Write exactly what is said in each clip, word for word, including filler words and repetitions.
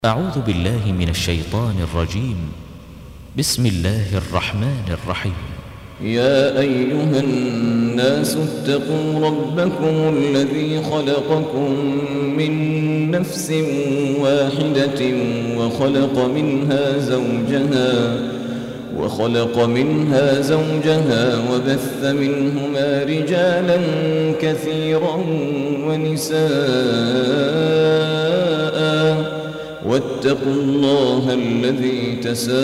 أعوذ بالله من الشيطان الرجيم. بسم الله الرحمن الرحيم. يا أيها الناس اتقوا ربكم الذي خلقكم من نفس واحدة وخلق منها زوجها وخلق منها زوجها وبث منهما رجالا كثيرا ونساء واتقوا الله الذي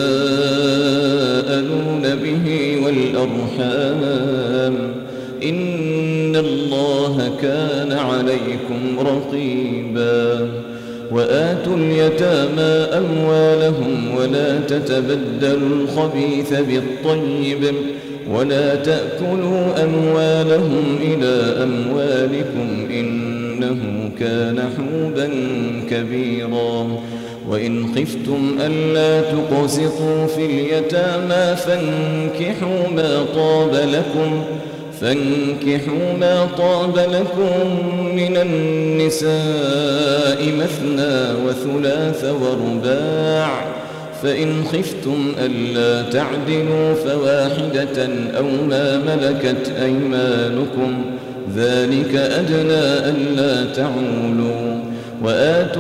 تساءلون به والأرحام إن الله كان عليكم رقيبا. وآتوا اليتامى أموالهم ولا تتبدلوا الخبيث بالطيب ولا تأكلوا أموالهم إلى أموالكم إنه كان حوبا كبيرا. وإن خفتم ألا تقسطوا في اليتامى فانكحوا ما طاب لكم فانكحوا ما طاب لكم من النساء مثنى وثلاث ورباع، فإن خفتم ألا تعدلوا فواحدة أو ما ملكت أيمانكم ذلك أدنى ألا تعولوا. وآتوا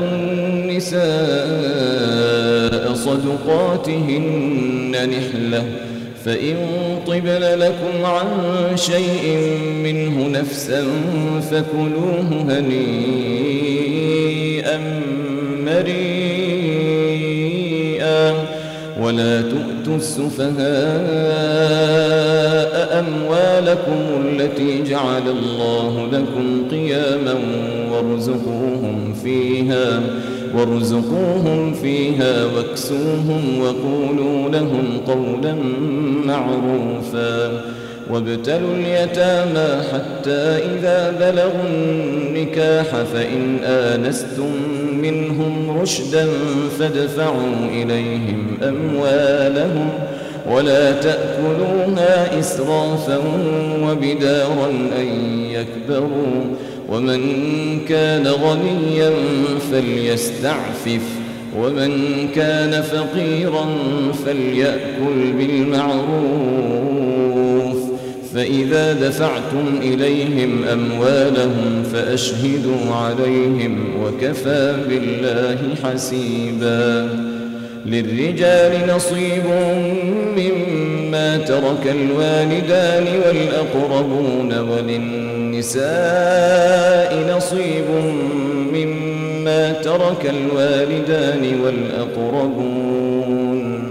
النساء صدقاتهن نحلة فإن طبن لكم عن شيء منه نفسا فكلوه هنيئا مريئا. ولا تؤتوا السفهاء أموالكم التي جعل الله لكم قياما وارزقوهم فيها وارزقوهم فيها واكسوهم وقولوا لهم قولا معروفا. وابتلوا اليتامى حتى إذا بلغوا النكاح فإن آنستم منهم رشدا فادفعوا إليهم أموالهم ولا تأكلوها إسرافا وبدارا أن يكبروا. ومن كان غنيا فليستعفف ومن كان فقيرا فليأكل بالمعروف. فإذا دفعتم إليهم أموالهم فأشهدوا عليهم وكفى بالله حسيبا. للرجال نصيب مما ترك الوالدان والأقربون وللنساء نصيب مما ترك الوالدان والأقربون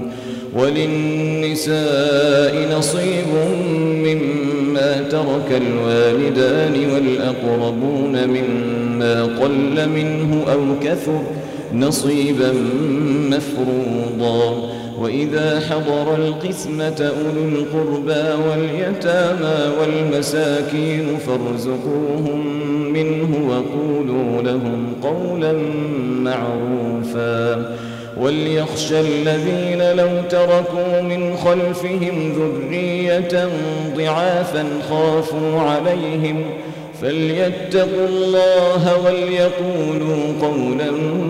وللنساء نصيب مما ترك الوالدان والأقربون مما قل منه أو كثر نصيبا مفروضا. وإذا حضر القسمة أولو القربى واليتامى والمساكين فارزقوهم منه وقولوا لهم قولا معروفا. وليخشى الذين لو تركوا من خلفهم ذرية ضعافا خافوا عليهم فليتقوا الله وليقولوا قولا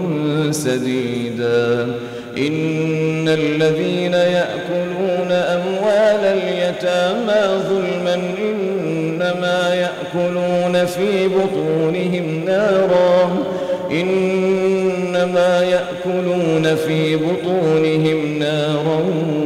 سديدا. إن الذين يأكلون أموال اليتامى ظلما إنما يأكلون في بطونهم نارا إنما يأكلون في بطونهم نارا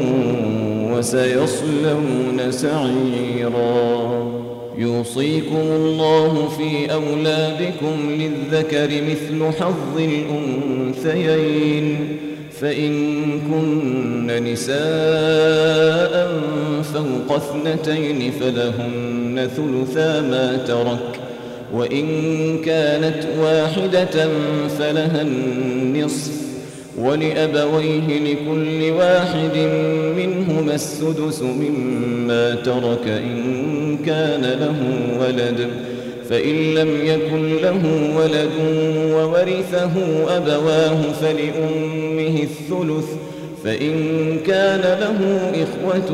وسيصلون سعيرا. يوصيكم الله في أولادكم للذكر مثل حظ الأنثيين فإن كن نساء فوق اثنتين فلهن ثلثا ما ترك وإن كانت واحدة فلها النصف ولأبويه لكل واحد منهما السدس مما ترك إن كان له ولد فإن لم يكن له ولد وورثه أبواه فلأمه الثلث فإن كان له إخوة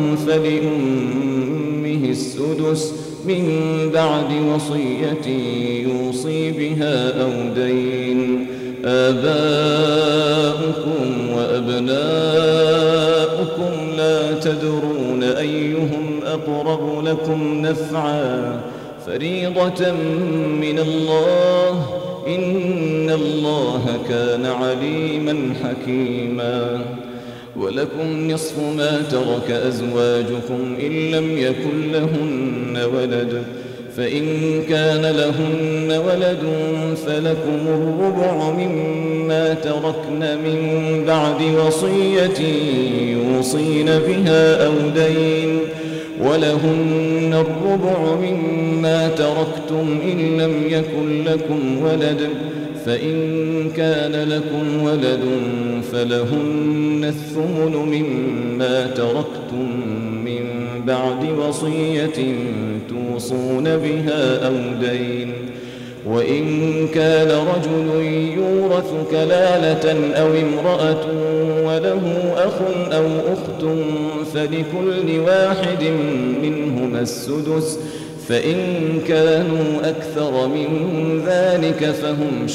فلأمه السدس من بعد وصية يوصي بها أو دين آباؤكم وأبناؤكم لا تدرون أيهم أقرب لكم نفعا فريضة من الله إن الله كان عليما حكيما ولكم نصف ما ترك أزواجكم إن لم يكن لهن ولد فإن كان لهن ولد فلكم الربع مما تركن من بعد وصية يوصين بها أو دين ولهن الربع مما تركتم إن لم يكن لكم ولد فإن كان لكم ولد فلهن الثمن مما تركتم من بعد وصية توصون بها أو دين وإن كان رجل يورث كلالة أو امرأة وله أخ أو أخت فلكل واحد منهما السدس فإن كانوا أكثر من ذلك فهم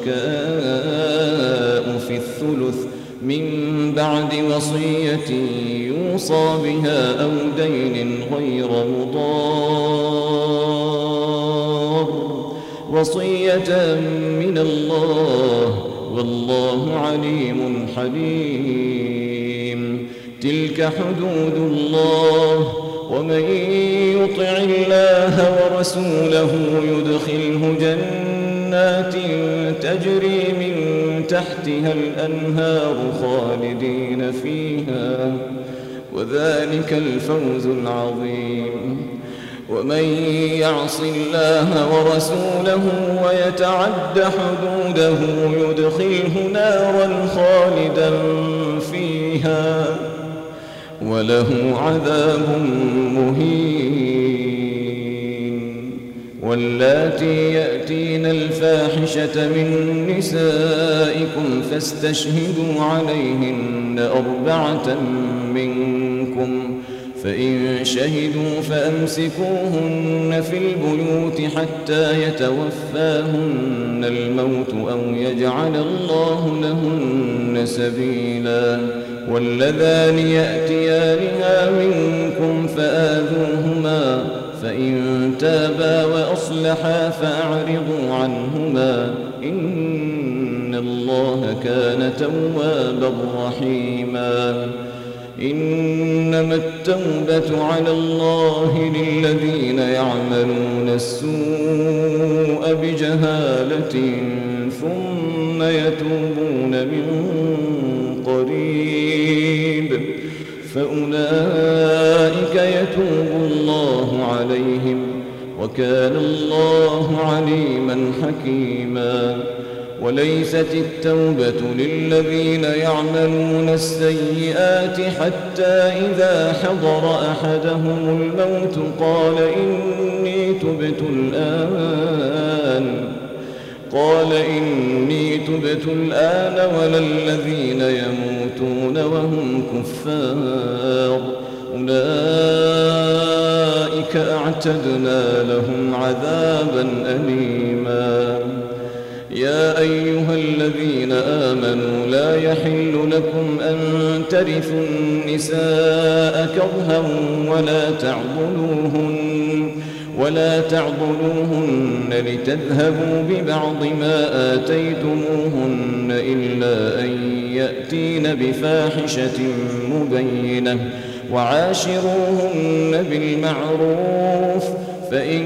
شركاء في الثلث من بعد وصية يوصى بها أو دين غير مضار وصية من الله والله عليم حليم تلك حدود الله ومن يطع الله ورسوله يدخله جنات تجري من تحتها الأنهار خالدين فيها وذلك الفوز العظيم ومن يعص الله ورسوله ويتعد حدوده يدخله نارا خالدا فيها وله عذاب مهين واللاتي يأتين الفاحشة من نسائكم فاستشهدوا عليهن أربعة منكم فإن شهدوا فأمسكوهن في البيوت حتى يتوفاهن الموت أو يجعل الله لهن سبيلا واللذان يأتيانها منكم فآذوهما فإن تابا وأصلحا فأعرضوا عنهما إن الله كان توابا رحيما إنما التوبة على الله للذين يعملون السوء بجهالة ثم يتوبون من قريب فأولئك يتوب الله عليهم وكان الله عليما حكيما وليست التوبة للذين يعملون السيئات حتى إذا حضر أحدهم الموت قال إني تبت الآن قال إني تبت الآن ولا الذين يموتون وهم كفار أولئك أعتدنا لهم عذابا أليما يا أيها الذين آمنوا لا يحل لكم أن ترثوا النساء كرها ولا تعضلوهن ولا تعضلوهن لتذهبوا ببعض ما آتيتموهن إلا أن يأتين بفاحشة مبينة وعاشروهن بالمعروف فإن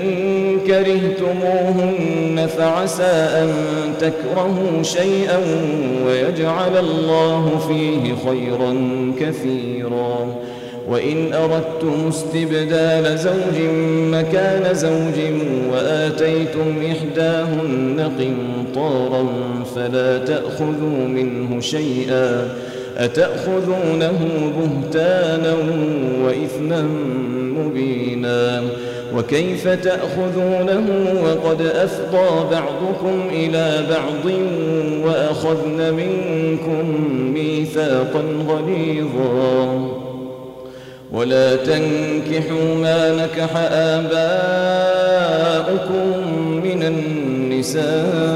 كرهتموهن فعسى أن تكرهوا شيئا ويجعل الله فيه خيرا كثيرا وإن أردتم استبدال زوج مكان زوج وآتيتم إحداهن قنطارا فلا تأخذوا منه شيئا أتأخذونه بهتانا وإثما مبينا وكيف تأخذونه وقد أفضى بعضكم إلى بعض وأخذن منكم ميثاقا غليظا ولا تنكحوا ما نكح آباؤكم من النساء النساء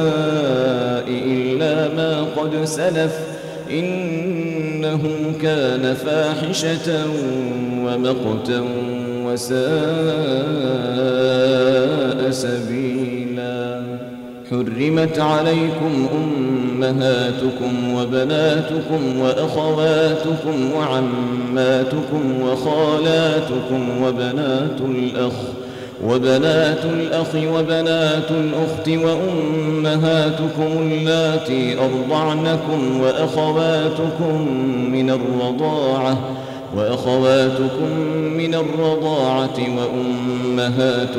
إلا ما قد سلف إنه كان فاحشة ومقتا وساء سبيلا. حرمت عليكم أمهاتكم وبناتكم وأخواتكم وعماتكم وخالاتكم وبنات الأخ وبنات الأخ وبنات الأخت وأمهاتكم اللاتي أرضعنكم وأخواتكم من الرضاعة وأخواتكم من الرضاعة وأمهات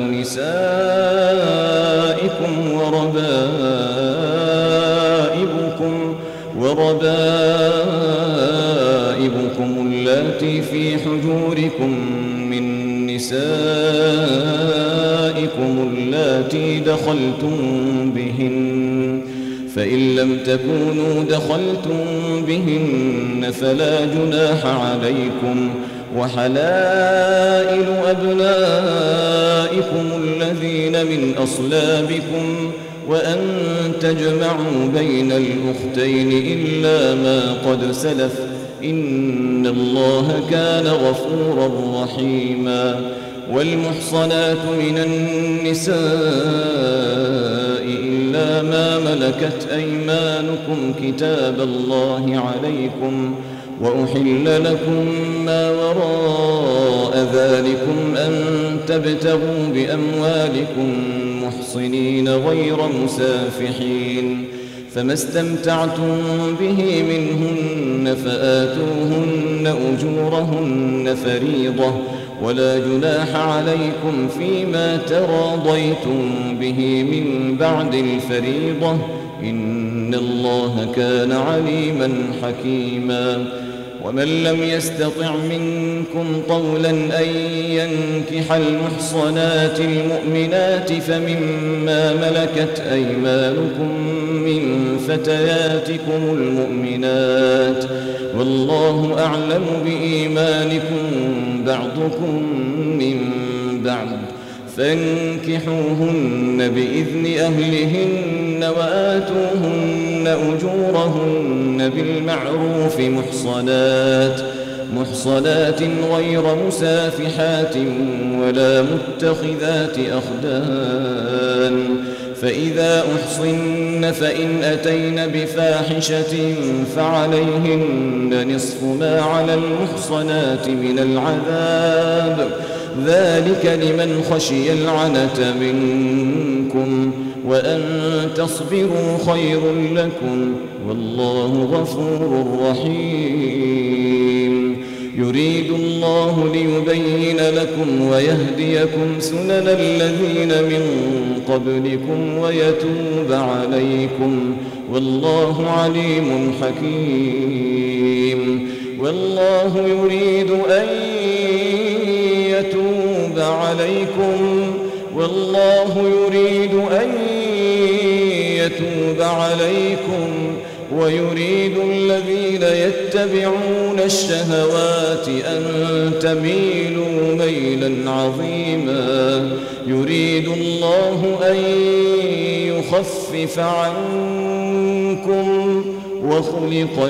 نسائكم وربائبكم وربائبكم اللاتي في حجوركم من نسائكم اللاتي دخلتم بهن، فإن لم تكونوا دخلتم بهن فلا جناح عليكم، وحلائل أبنائكم الذين من أصلابكم، وأن تجمعوا بين الأختين إلا ما قد سلف إن الله كان غفورا رحيما. والمحصنات من النساء إلا ما ملكت أيمانكم كتاب الله عليكم، وأحل لكم ما وراء ذلكم أن تبتغوا بأموالكم محصنين غير مسافحين، فما استمتعتم به منهن فآتوهن أجورهن فريضة، ولا جناح عليكم فيما تراضيتم به من بعد الفريضة إن الله كان عليما حكيما. ومن لم يستطع منكم طولا أن ينكح المحصنات المؤمنات فمما ملكت أيمانكم من فتياتكم المؤمنات، والله أعلم بإيمانكم بعضكم من بعض، فانكحوهن بإذن أهلهن وآتوهن أجورهن بالمعروف محصنات محصنات غير مسافحات ولا متخذات أخدان، فإذا أحصن فإن أتين بفاحشة فعليهن نصف ما على المحصنات من العذاب، ذلك لمن خشي العنة منكم، وأن تصبروا خير لكم، والله غفور رحيم. يريد الله ليبين لكم ويهديكم سنن الذين من قبلكم ويتوب عليكم، والله عليم حكيم. والله يريد أن يتوب عليكم والله يريد أن يتوب عليكم ويريد الذين يتبعون الشهوات أن تميلوا ميلا عظيما. يريد الله أن يخفف عنكم وخلق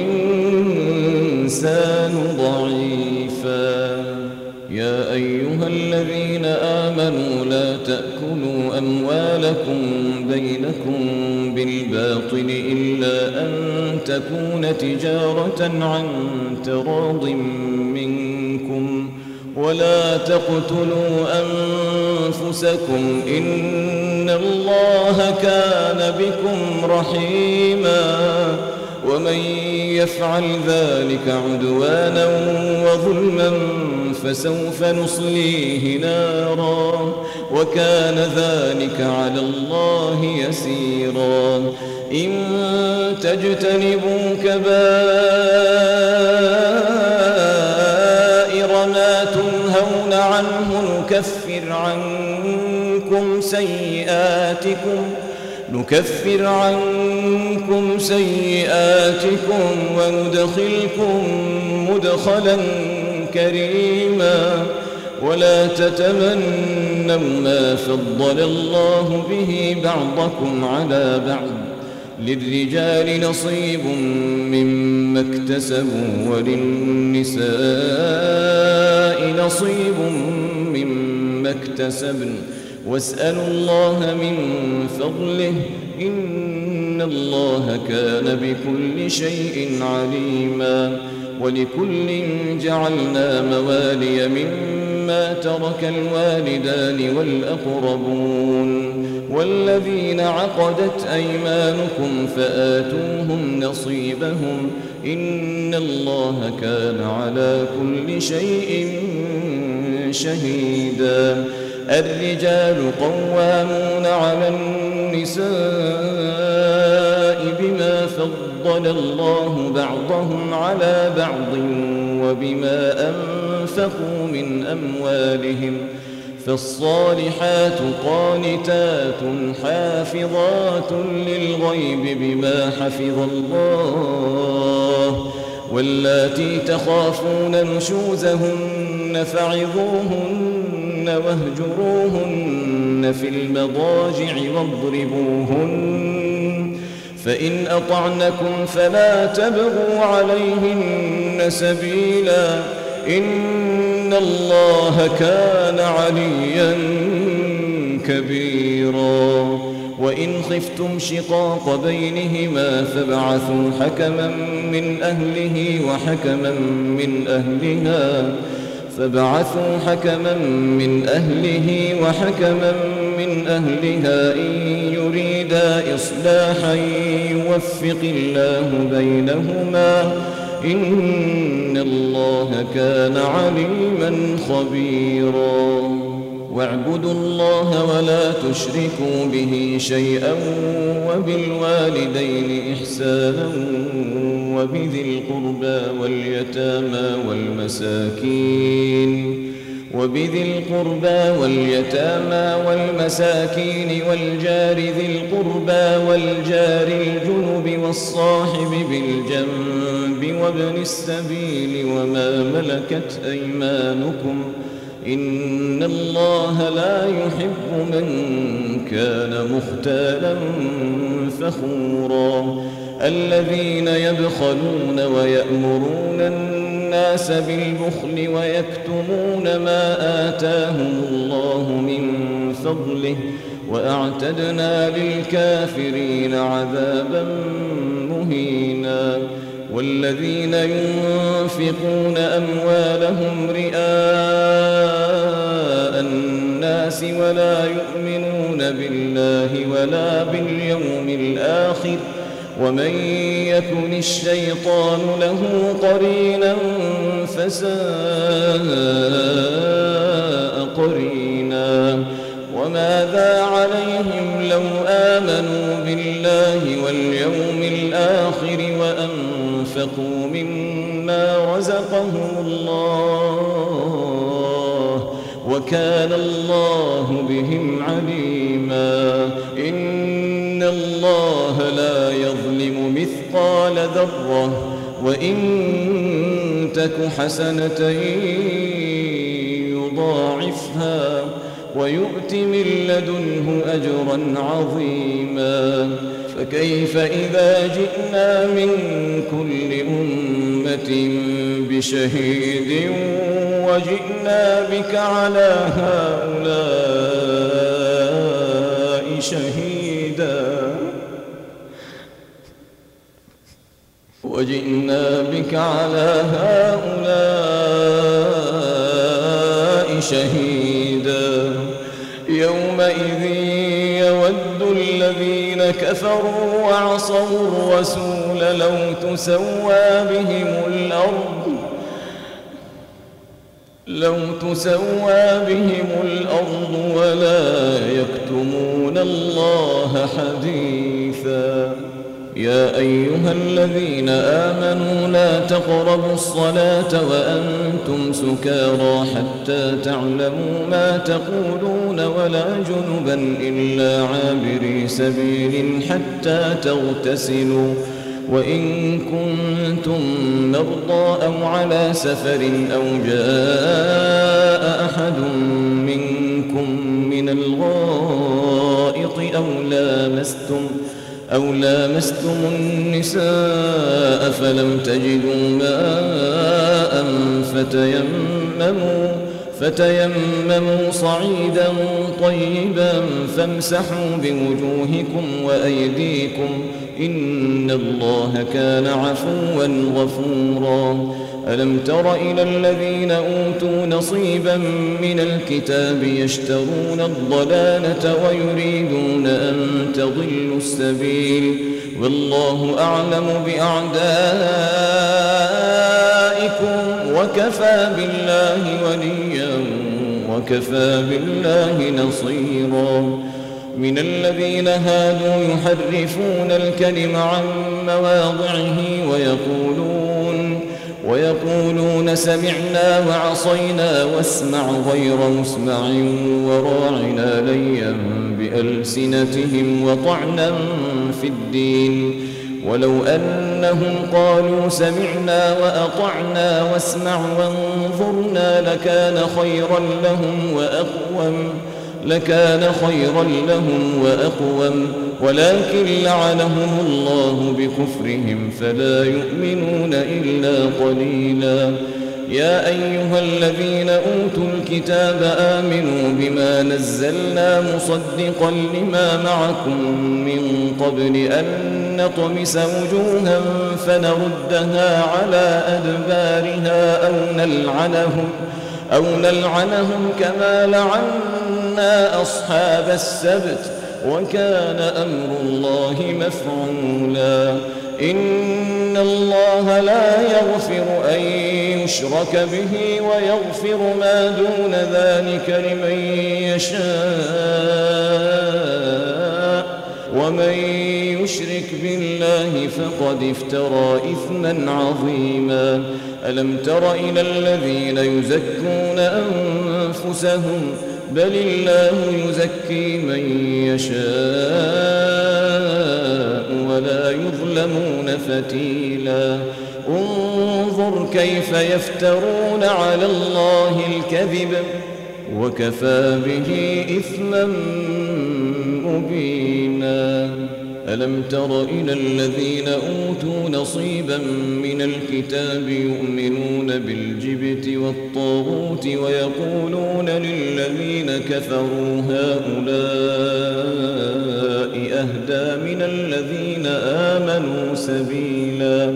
الإنسان ضعيفا. يا أيها الذين آمنوا لا تأكلوا أموالكم بينكم بالباطل إلا أن تكون تجارة عن تراض منكم، ولا تقتلوا أنفسكم إن الله كان بكم رحيما. ومن يفعل ذلك عدوانا وظلما فسوف نصليه نارا وكان ذلك على الله يسيرا. إن تجتنبوا كبائر ما تنهون عنه نكفر عنكم سيئاتكم نكفر عنكم سيئاتكم وندخلكم مدخلا كريما. ولا تتمنوا ما فضل الله به بعضكم على بعض للرجال نصيب مما اكتسبوا وللنساء نصيب مما اكتسبن واسألوا الله من فضله إن الله كان بكل شيء عليما. ولكل جعلنا موالي مما ترك الوالدان والأقربون والذين عقدت أيمانكم فآتوهم نصيبهم إن الله كان على كل شيء شهيدا. الرجال قوامون على النساء بما فضل الله بعضهم على بعض وبما أنفقوا من أموالهم فالصالحات قانتات حافظات للغيب بما حفظ الله واللاتي تخافون نشوزهن فعظوهن واهجروهن في المضاجع واضربوهن فإن أطعنكم فلا تبغوا عليهن سبيلا إن الله كان عليا كبيرا. وإن خفتم شقاق بينهما فابعثوا حكما من أهله وحكما من أهلها فابعثوا حكما من أهله وحكما من أهلها إن يريدا إصلاحا يوفق الله بينهما إن الله كان عليما خبيرا. واعبدوا الله ولا تشركوا به شيئا وبالوالدين إحسانا وبذي القربى واليتامى والمساكين وبذي القربى واليتامى والمساكين والجار ذي القربى والجار الجنب والصاحب بالجنب وابن السبيل وما ملكت أيمانكم إن الله لا يحب من كان مختالا فخورا. الذين يبخلون ويأمرون الناس بالبخل ويكتمون ما آتاهم الله من فضله وأعتدنا للكافرين عذابا مهينا. والذين ينفقون أموالهم رئاء الناس ولا يؤمنون بالله ولا باليوم الآخر ومن يكن الشيطان له قرينا فساء قرينا. وماذا عليهم لو آمنوا بالله واليوم الآخر وأنفقوا مما رزقهم الله وكان الله بهم عليما. إن الله لا يظلم مثقال ذرة وإن تك حسنة يضاعفها ويؤت من لدنه أجرا عظيما. فكيف إذا جئنا من كل أمة بشهيد وجئنا بك على هؤلاء شهيدا وجئنا بك على هؤلاء شهيدا. يومئذ يود الذين كفروا وعصوا الرسول لو تسوى بهم الأرض لو تسوى بهم الأرض ولا يكتمون الله حديثا. يا أيها الذين آمنوا لا تقربوا الصلاة وأنتم سكارى حتى تعلموا ما تقولون ولا جنبا إلا عابري سبيل حتى تغتسلوا وإن كنتم مرضى أو على سفر أو جاء أحد منكم من الغائط أو لامستم أو لامستم النساء فلم تجدوا ماء فتيمموا فتيمموا صعيدا طيبا فامسحوا بوجوهكم وأيديكم إن الله كان عفوا غفورا. ألم تر إلى الذين أوتوا نصيبا من الكتاب يشترون الضلالة ويريدون أن تضلوا السبيل والله أعلم بأعدائكم وكفى بالله وليا وكفى بالله نصيرا. من الذين هادوا يحرفون الكلم عن مواضعه ويقولون ويقولون سمعنا وعصينا واسمع غير مسمع وراعنا ليا بألسنتهم وطعنا في الدين ولو أنهم قالوا سمعنا وأطعنا واسمع وانظرنا لكان خيرا لهم وأقوم لكان خيرا لهم وأقوم ولكن لعنهم الله بكفرهم فلا يؤمنون إلا قليلا. يا أيها الذين أوتوا الكتاب آمنوا بما نزلنا مصدقا لما معكم من قبل أن نطمس وجوها فنردها على أدبارها أو نلعنهم أو نلعنهم كما لعنا أصحاب السبت وكان أمر الله مفعولا. إن الله لا يغفر أن يشرك به ويغفر ما دون ذلك لمن يشاء ومن يشرك بالله فقد افترى إثما عظيما. ألم تر إلى الذين يزكون أنفسهم بل الله يزكي من يشاء ولا يظلمون فتيلا. انظر كيف يفترون على الله الكذب وكفى به إثما مبينا. ألم تر إلى الذين أوتوا نصيبا من الكتاب يؤمنون بالجبت والطاغوت ويقولون للذين كفروا هؤلاء أهدى من الذين آمنوا سبيلا.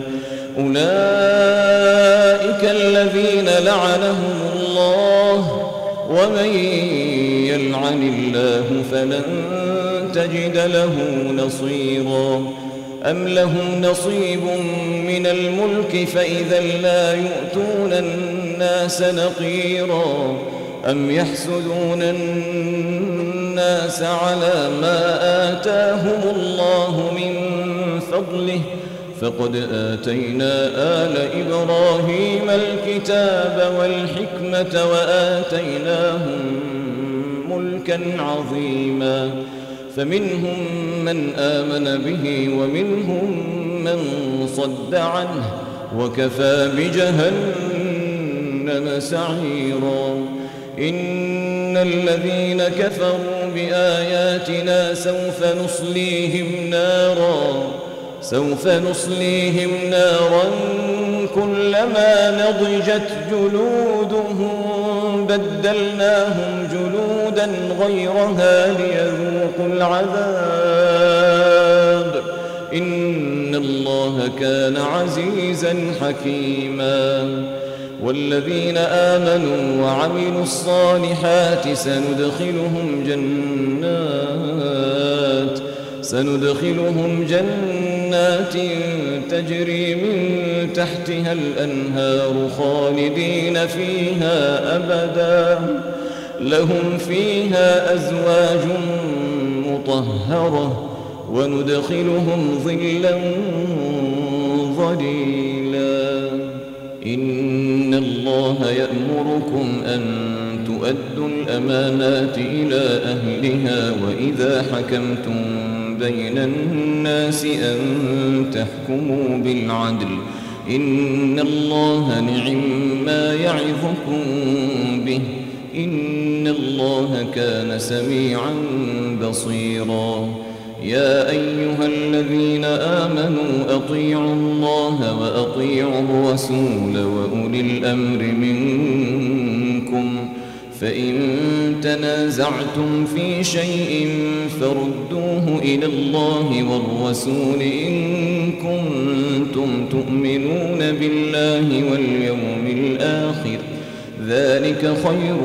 أولئك الذين لعنهم الله ومن يلعن الله فلن تجد له نصيرا. أم لهم نصيب من الملك فإذا لا يؤتون الناس نقيرا أم يحسدون الناس على ما آتاهم الله من فضله فقد آتينا آل إبراهيم الكتاب والحكمة وآتيناهم ملكا عظيما. فمنهم من آمن به ومنهم من صد عنه وكفى بجهنم سعيرا. إن الذين كفروا بآياتنا سوف نصليهم نارا سوف نصليهم نارا كلما نضجت جلودهم بدلناهم جلودا غيرها ليذوقوا العذاب إن الله كان عزيزا حكيما. والذين آمنوا وعملوا الصالحات سندخلهم جنات سندخلهم جنات تجري من تحتها الأنهار خالدين فيها أبدا لهم فيها أزواج مطهرة وندخلهم ظلا ظليلا. إن الله يأمركم أن تؤدوا الأمانات إلى أهلها وإذا حكمتم بين الناس أن تحكموا بالعدل إن الله نعم ما يعظكم به إن الله كان سميعا بصيرا يا أيها الذين آمنوا أطيعوا الله وأطيعوا الرسول وأولي الأمر منكم فإن تنازعتم في شيء فردوه إلى الله والرسول إن كنتم تؤمنون بالله واليوم الآخر ذلك خير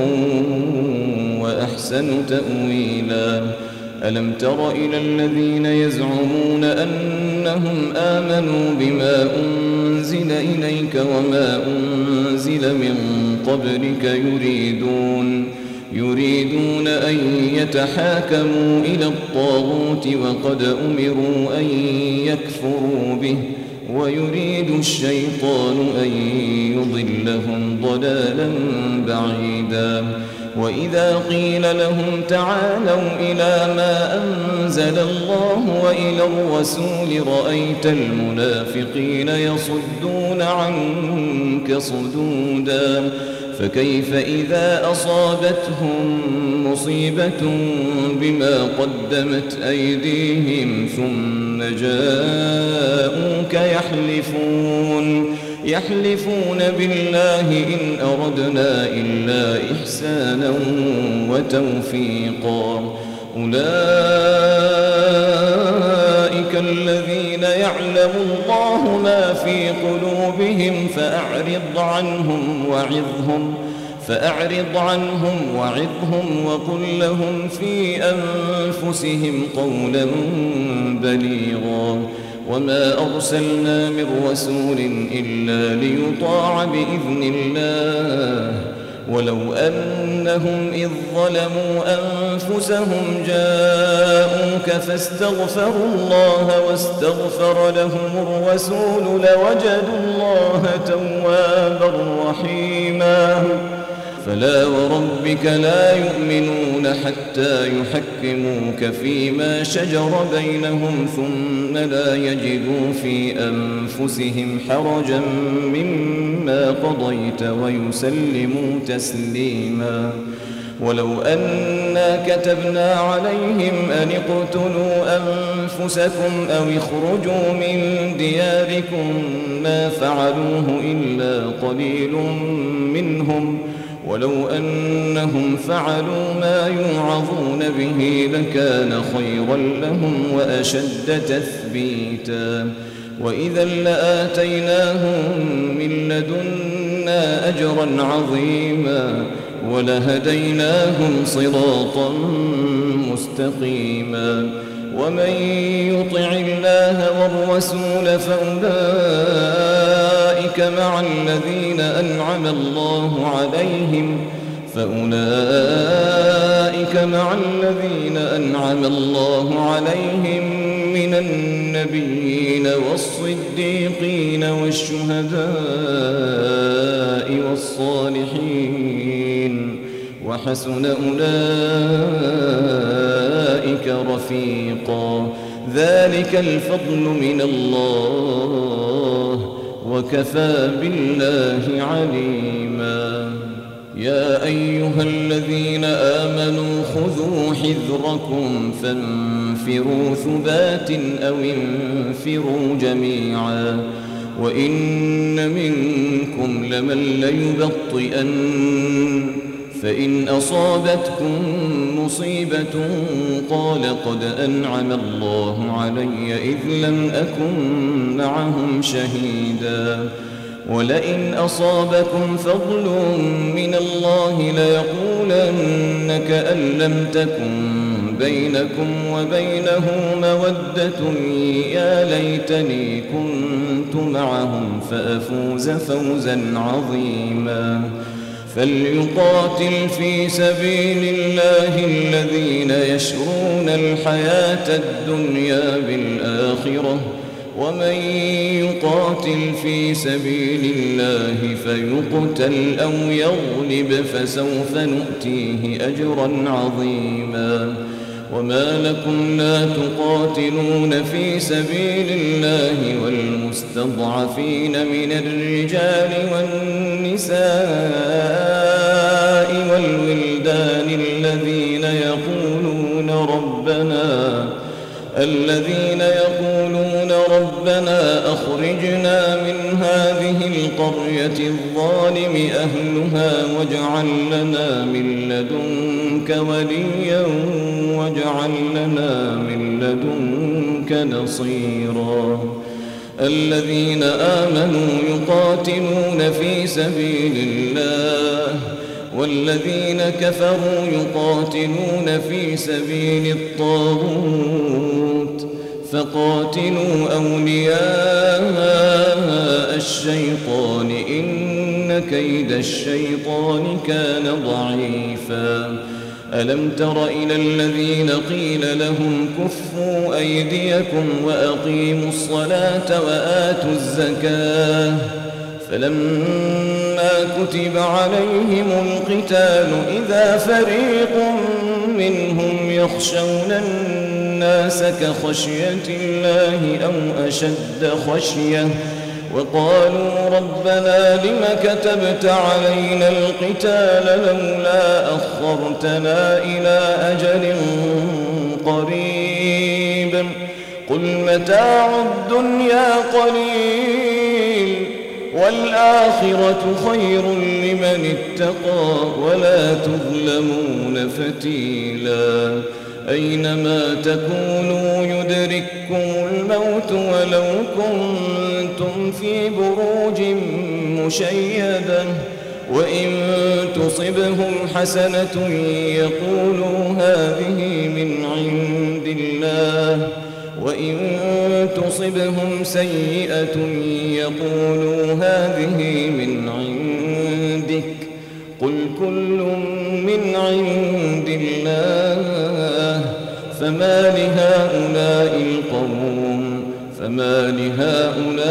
وأحسن تأويلا ألم تر إلى الذين يزعمون أنهم آمنوا بما أنزل إليك وما أنزل من قبلك يريدون يريدون أن يتحاكموا إلى الطاغوت وقد أمروا أن يكفروا به ويريد الشيطان أن يضلهم ضلالا بعيدا وإذا قيل لهم تعالوا إلى ما أنزل الله وإلى الرسول رأيت المنافقين يصدون عنك صدودا فكيف إذا أصابتهم مصيبة بما قدمت أيديهم ثم جاءوك يحلفون يحلفون بالله إن أردنا إلا إحسانا وتوفيقا أولئك الذين يعلم الله ما في قلوبهم فأعرض عنهم وعظهم فأعرض عنهم وعظهم وقل لهم في أنفسهم قولا بليغا وما أرسلنا من رسول إلا ليطاع بإذن الله ولو أنهم إذ ظلموا أنفسهم جاءوك فاستغفروا الله واستغفر لهم الرسول لوجدوا الله توابا رحيما فلا وربك لا يؤمنون حتى يحكموك فيما شجر بينهم ثم لا يجدوا في أنفسهم حرجا مما قضيت ويسلموا تسليما ولو أنا كتبنا عليهم أن اقتلوا أنفسكم أو اخرجوا من دياركم ما فعلوه إلا قليل منهم ولو أنهم فعلوا ما يوعظون به لكان خيرا لهم وأشد تثبيتا وإذا لآتيناهم من لدنا أجرا عظيما ولهديناهم صراطا مستقيما ومن يطع الله والرسول فأولئك مع الذين أنعم الله عليهم فأولئك مع الذين أنعم الله عليهم من النبيين والصديقين والشهداء والصالحين وحسن أولئك رفيقا ذلك الفضل من الله وكفى بالله عليما يا أيها الذين آمنوا خذوا حذركم فانفروا ثبات أو انفروا جميعا وإن منكم لمن ليبطئن فإن أصابتكم مصيبة قال قد أنعم الله علي إذ لم أكن معهم شهيدا ولئن أصابكم فضل من الله ليقولن كأن لم تكن بينكم وبينه مودة يا ليتني كنت معهم فأفوز فوزا عظيما فليقاتل في سبيل الله الذين يشرون الحياة الدنيا بالآخرة ومن يقاتل في سبيل الله فيقتل أو يغلب فسوف نؤتيه أجرا عظيما وما لكم لا تقاتلون في سبيل الله والمستضعفين من الرجال والنساء والولدان الذين يقولون ربنا الذين يقولون ربنا أخرجنا من هذه القرية الظالم أهلها واجعل لنا من لدنك وليا واجعل لنا من لدنك نصيرا الذين آمنوا يقاتلون في سبيل الله والذين كفروا يقاتلون في سبيل الطاغوت فقاتلوا أولياء الشيطان إن كيد الشيطان كان ضعيفا ألم تر إلى الذين قيل لهم كفوا أيديكم وأقيموا الصلاة وآتوا الزكاة فلما كتب عليهم القتال إذا فريق منهم يخشون الناس كخشية الله أو أشد خشية وقالوا ربنا لم كتبت علينا القتال لولا أخرتنا إلى أجل قريب قل متاع الدنيا قليل والآخرة خير لمن اتقى ولا تظلمون فتيلا أينما تكونوا يدرككم الموت ولو كنتم في بروج مشيدة وإن تصبهم حسنة يقولوا هذه من عند الله وإن تصبهم سيئة يقولوا هذه من عندك قل كل من عند الله فما لهؤلاء القوم فما لهؤلاء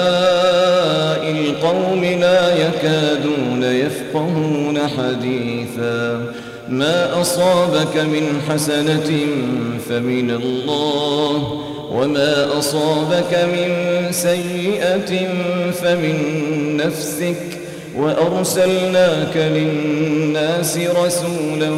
القوم لا يكادون يفقهون حديثا ما أصابك من حسنة فمن الله وما أصابك من سيئة فمن نفسك وأرسلناك للناس رسولا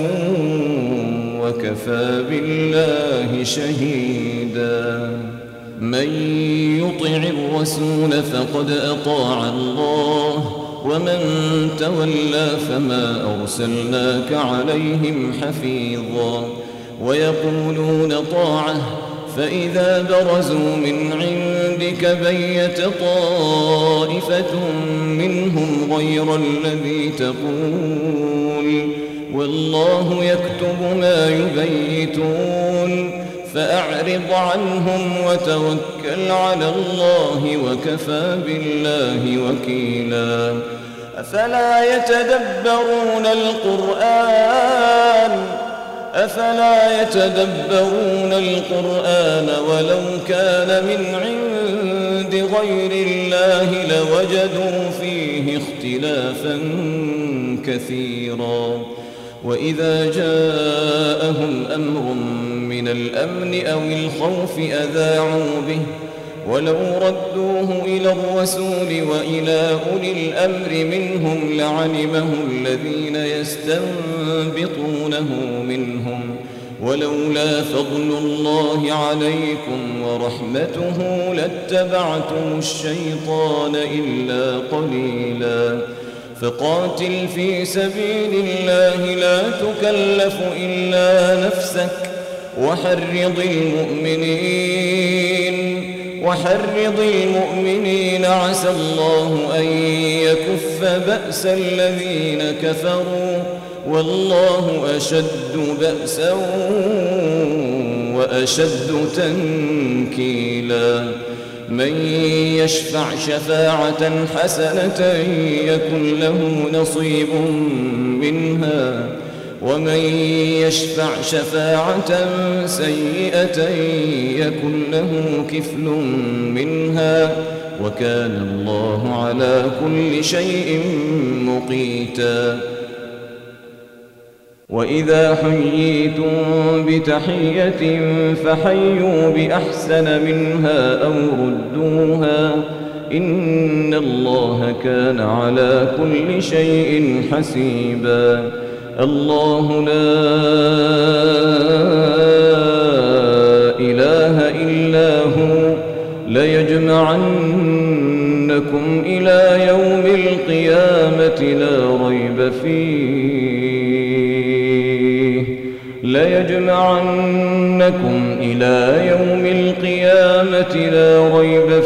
وكفى بالله شهيدا من يطع الرسول فقد أطاع الله ومن تولى فما أرسلناك عليهم حفيظا ويقولون طاعة فإذا برزوا من عندك بيت طائفة منهم غير الذي تقول والله يكتب ما يبيتون فأعرض عنهم وتوكل على الله وكفى بالله وكيلا أفلا يتدبرون القرآن أفلا يتدبرون القرآن ولو كان من عند غير الله لوجدوا فيه اختلافا كثيرا وإذا جاءهم أمر من الأمن أو الخوف أذاعوا به ولو ردوه إلى الرسول وإلى أولي الأمر منهم لعلمه الذين يستنبطونه منهم ولولا فضل الله عليكم ورحمته لاتبعتم الشيطان إلا قليلا فقاتل في سبيل الله لا تكلف إلا نفسك وحرض المؤمنين وحرض المؤمنين عسى الله أن يكف بأس الذين كفروا والله أشد بأسا وأشد تنكيلا من يشفع شفاعة حسنة يكن له نصيب منها ومن يشفع شفاعة سيئة يكن له كفل منها وكان الله على كل شيء مقيتا وإذا حييتم بتحية فحيوا بأحسن منها أو ردوها إن الله كان على كل شيء حسيبا. الله لا إله إلا هو ليجمعنكم إلى يوم القيامة لا ريب فيه ليجمعنكم إلى يوم القيامة لا ريب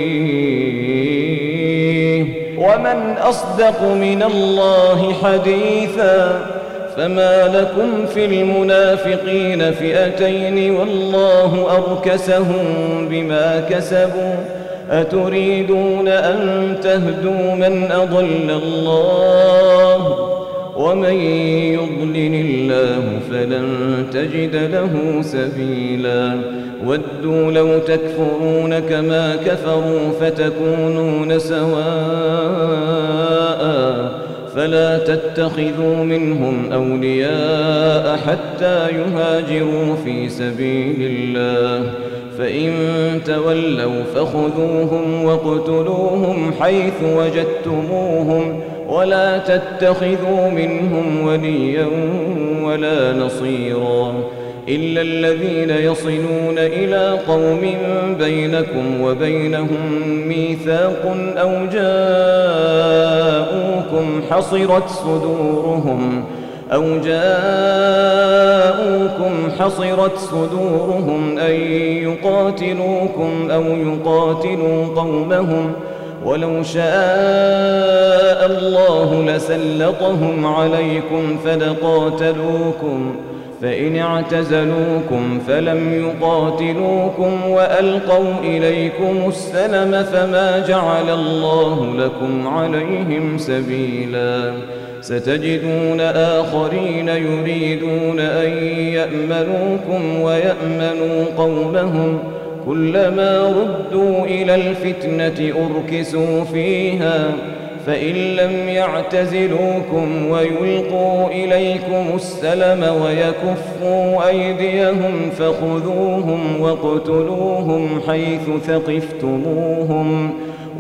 فيه ومن أصدق من الله حديثا. فما لكم في المنافقين فئتين والله أركسهم بما كسبوا أتريدون أن تهدوا من أضل الله ومن يضلل الله فلن تجد له سبيلا. ودوا لو تكفرون كما كفروا فتكونون سواء فلا تتخذوا منهم أولياء حتى يهاجروا في سبيل الله فإن تولوا فخذوهم واقتلوهم حيث وجدتموهم ولا تتخذوا منهم وليا ولا نصيرا إلا الذين يصلون إلى قوم بينكم وبينهم ميثاق أو جاءوكم حصرت صدورهم أو جاءوكم حصرت صدورهم أن يقاتلوكم أو يقاتلوا قومهم ولو شاء الله لسلطهم عليكم فلقاتلوكم فإن اعتزلوكم فلم يقاتلوكم وألقوا إليكم السلم فما جعل الله لكم عليهم سبيلا. ستجدون آخرين يريدون أن يأمنوكم ويأمنوا قومهم كلما ردوا إلى الفتنة أركسوا فيها فإن لم يعتزلوكم ويلقوا إليكم السلم ويكفوا أيديهم فخذوهم واقتلوهم حيث ثقفتموهم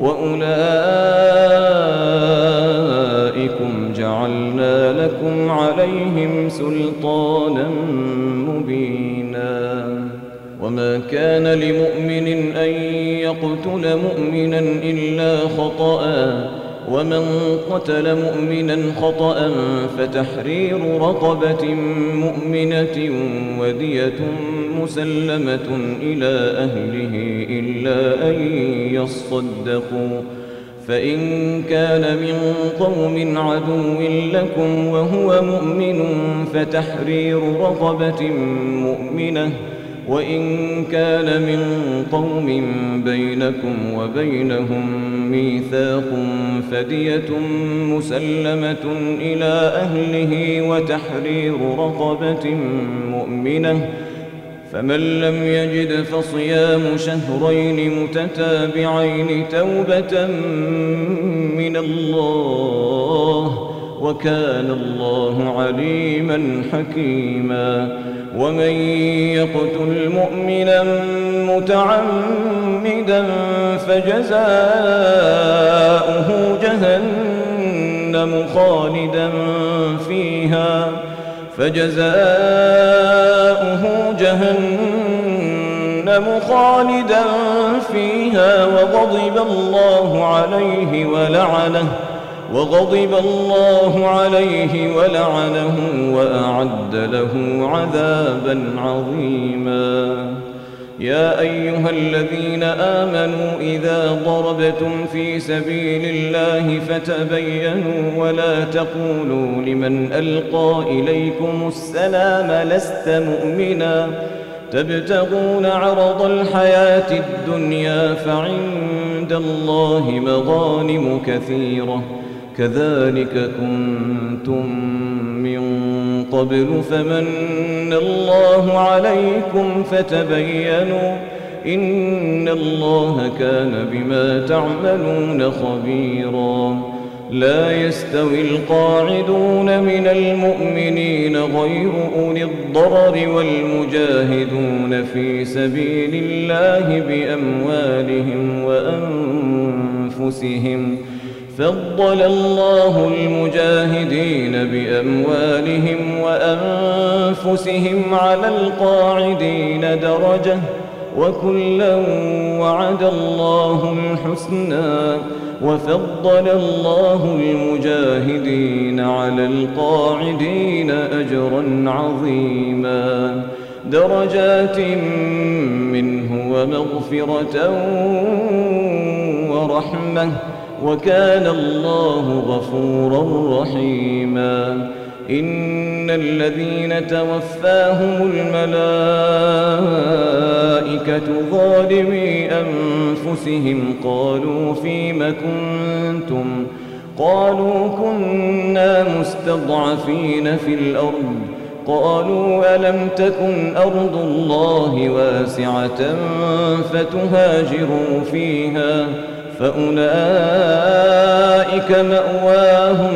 وأولئكم جعلنا لكم عليهم سلطانا مبينا. وما كان لمؤمن أن يقتل مؤمنا إلا خطأ ومن قتل مؤمنا خطأ فتحرير رقبة مؤمنة ودية مسلمة إلى أهله إلا أن يصدقوا فإن كان من قوم عدو لكم وهو مؤمن فتحرير رقبة مؤمنة وإن كان من قوم بينكم وبينهم ميثاق فدية مسلمة إلى أهله وتحرير رقبة مؤمنة فمن لم يجد فصيام شهرين متتابعين توبة من الله وكان الله عليما حكيما. ومن يقتل مؤمنا متعمدا فجزاؤه جهنم خالدا فيها فجزاؤه جهنم خالدا فيها وغضب الله عليه ولعنه وغضب الله عليه ولعنه وأعد له عذابا عظيما. يا أيها الذين آمنوا إذا ضربتم في سبيل الله فتبينوا ولا تقولوا لمن ألقى إليكم السلام لست مؤمنا تبتغون عرض الحياة الدنيا فعند الله مغانم كثيرة كذلك كنتم من قبل فمن الله عليكم فتبينوا إن الله كان بما تعملون خبيرا. لا يستوي القاعدون من المؤمنين غير أولي الضرر والمجاهدون في سبيل الله بأموالهم وأنفسهم. فضل الله المجاهدين بأموالهم وأنفسهم على القاعدين درجة، وكلا وعد الله الحسنى. وفضل الله المجاهدين على القاعدين أجرا عظيما، درجات منه ومغفرة ورحمة، وكان الله غفورا رحيما. إن الذين توفاهم الملائكة ظالمي أنفسهم قالوا فيم كنتم؟ قالوا كنا مستضعفين في الأرض. قالوا ألم تكن أرض الله واسعة فتهاجروا فيها؟ فأولئك مأواهم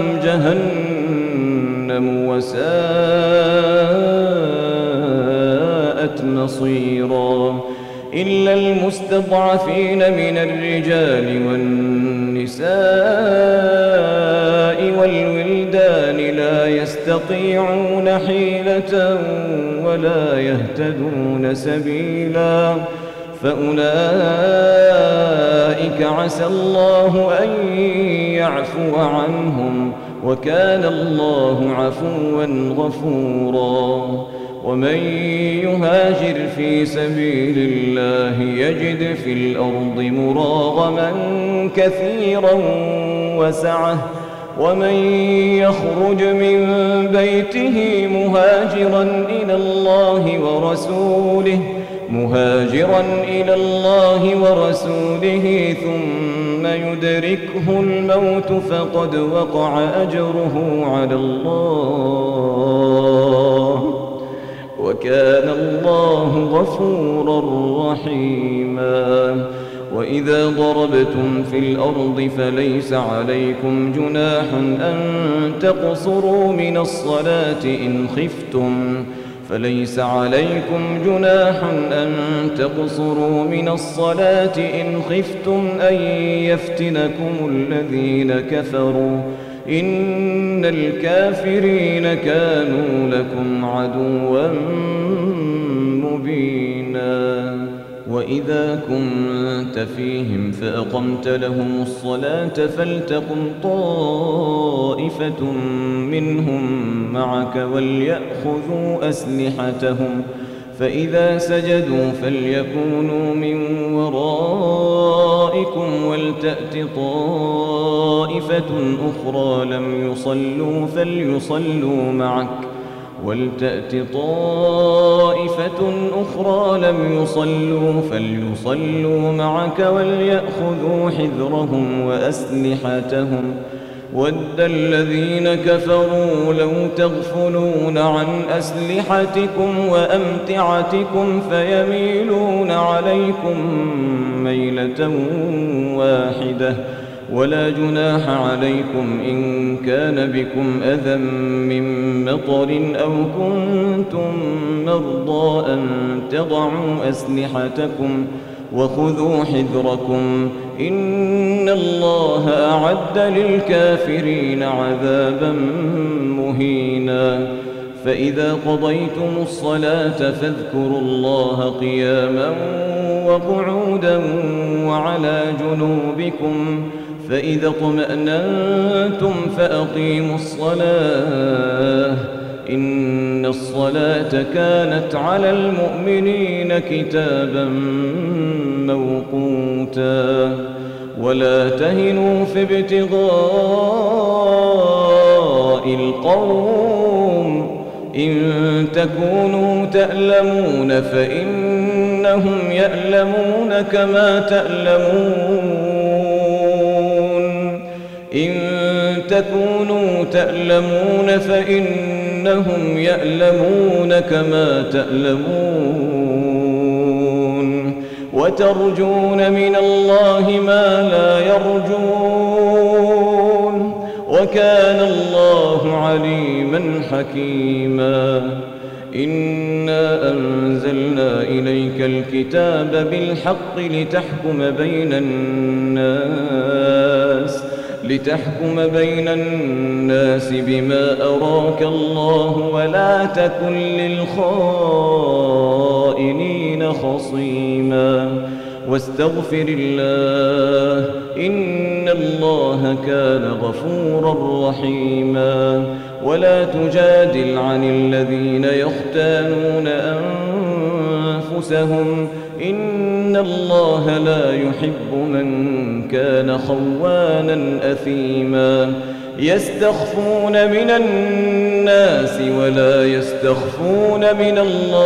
جهنم وساءت مصيرا. إلا المستضعفين من الرجال والنساء والولدان لا يستطيعون حيلة ولا يهتدون سبيلا، فأولئك عسى الله أن يعفو عنهم، وكان الله عفوا غفورا. ومن يهاجر في سبيل الله يجد في الأرض مراغما كثيرا وسعة، ومن يخرج من بيته مهاجرا إلى الله ورسوله مهاجرا إلى الله ورسوله ثم يدركه الموت فقد وقع أجره على الله، وكان الله غفورا رحيما. وإذا ضربتم في الأرض فليس عليكم جناح أن تقصروا من الصلاة إن خفتم فليس عليكم جناح أن تقصروا من الصلاة إن خفتم أن يفتنكم الذين كفروا، إن الكافرين كانوا لكم عدوا مبينا. وإذا كنت فيهم فأقمت لهم الصلاة فلتقم طائفة منهم معك وليأخذوا أسلحتهم، فإذا سجدوا فليكونوا من ورائكم ولتأت طائفة أخرى لم يصلوا فليصلوا معك ولتأت طائفة أخرى لم يصلوا فليصلوا معك وليأخذوا حذرهم وأسلحتهم. ود الذين كفروا لو تغفلون عن أسلحتكم وأمتعتكم فيميلون عليكم ميلة واحدة، ولا جناح عليكم إن كان بكم أذى من مطر أو كنتم مرضى أن تضعوا أسلحتكم وخذوا حذركم، إن الله أعد للكافرين عذابا مهينا. فإذا قضيتم الصلاة فاذكروا الله قياما وقعودا وعلى جنوبكم، فإذا اطمأننتم فأقيموا الصلاة، إن الصلاة كانت على المؤمنين كتابا موقوتا. ولا تهنوا في ابتغاء القوم، إن تكونوا تألمون فإنهم يألمون كما تألمون إن تكونوا تألمون فإنهم يألمون كما تألمون، وترجون من الله ما لا يرجون، وكان الله عليما حكيما. إنا أنزلنا إليك الكتاب بالحق لتحكم بين الناس لتحكم بين الناس بما أراك الله ولا تكن للخائنين خصيما. واستغفر الله إن الله كان غفورا رحيما. ولا تجادل عن الذين يختانون أنفسهم إن الله لا يحب من كان خوانا أثيما. يستخفون من الناس ولا يستخفون من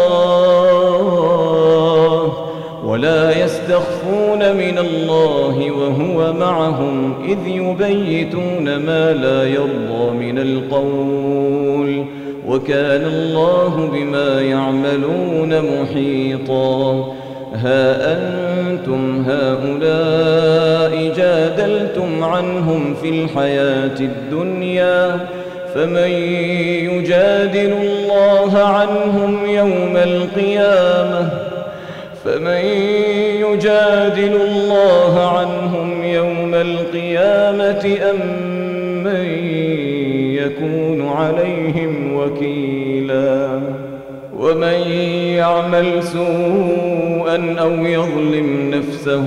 الله ولا يستخفون من الله وهو معهم إذ يبيتون ما لا يرضى من القول وكان الله بما يعملون محيطا. ها أنتم هؤلاء جادلتم عنهم في الحياة الدنيا فمن يجادل الله عنهم يوم القيامة فمن يجادل الله عنهم يوم القيامة أم من يكون عليهم وكيلا. ومن يعمل سوءا أو يظلم نفسه